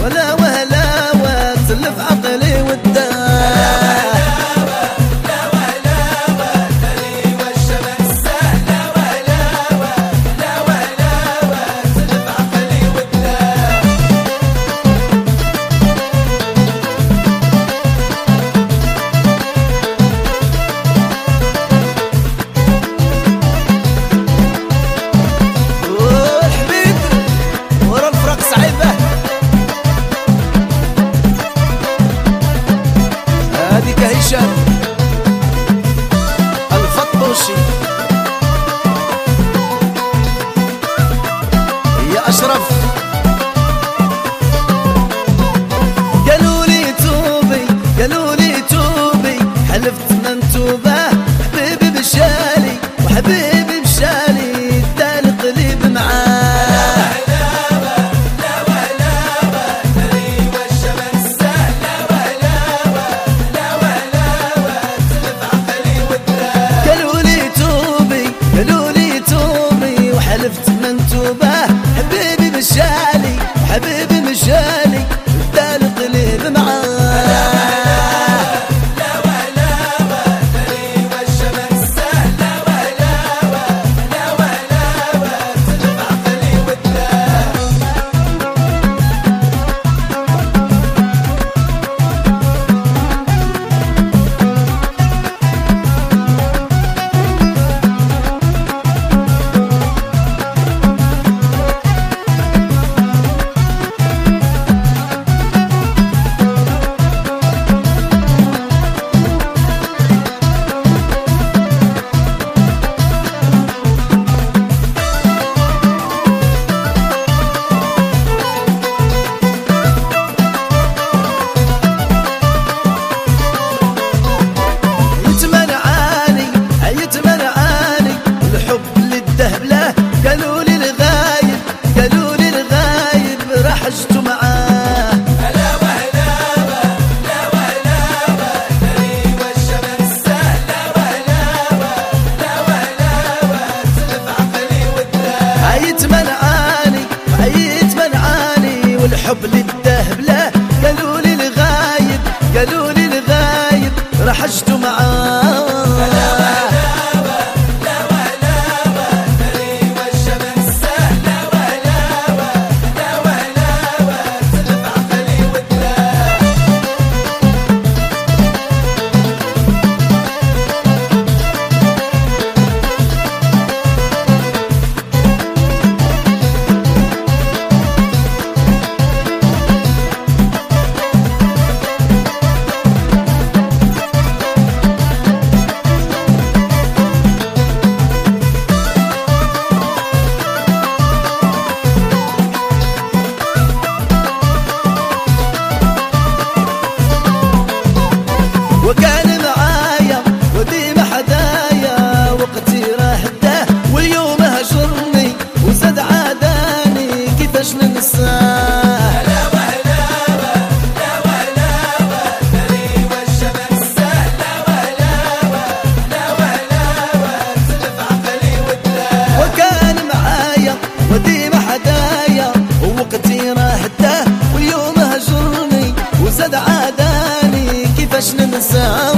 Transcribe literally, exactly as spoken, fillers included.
ولا وهلاوة تلف عقلي والدار. الفطوشي يا أشرف قالوا لي توبي قالوا لي توبي حلفت من توبه حبيبي بشالي وحبيبي بشالي اداني قليب معاه. حلفت من توبه حبيبي مشالي حبيبي مشالي اداني قليب معاه. قالوا لي الغايب قالوا لي الغايب راح اجتو معاه. هلا وهلاوة لا وهلاوة النري والشمس سهلة وهلاوة لا وهلاوة تلف عقلي والدار. عيت منعاني عيت منعاني والحب للذهب له قالوا لي الغايب قالوا لي الغايب راح اجتو معاه. وكان معايا وديم حدايا وقتي راحته واليوم هجرني وزاد عاداني كيفاش ننساه. هلا وهلاوة لا وهلاوة النري والشمس سهلة وهلاوة لا وهلاوة تلف عقلي والدار. وكان معايا وديم حدايا ووقتي راحته واليوم هجرني وزاد عاداني كيفاش ننساه.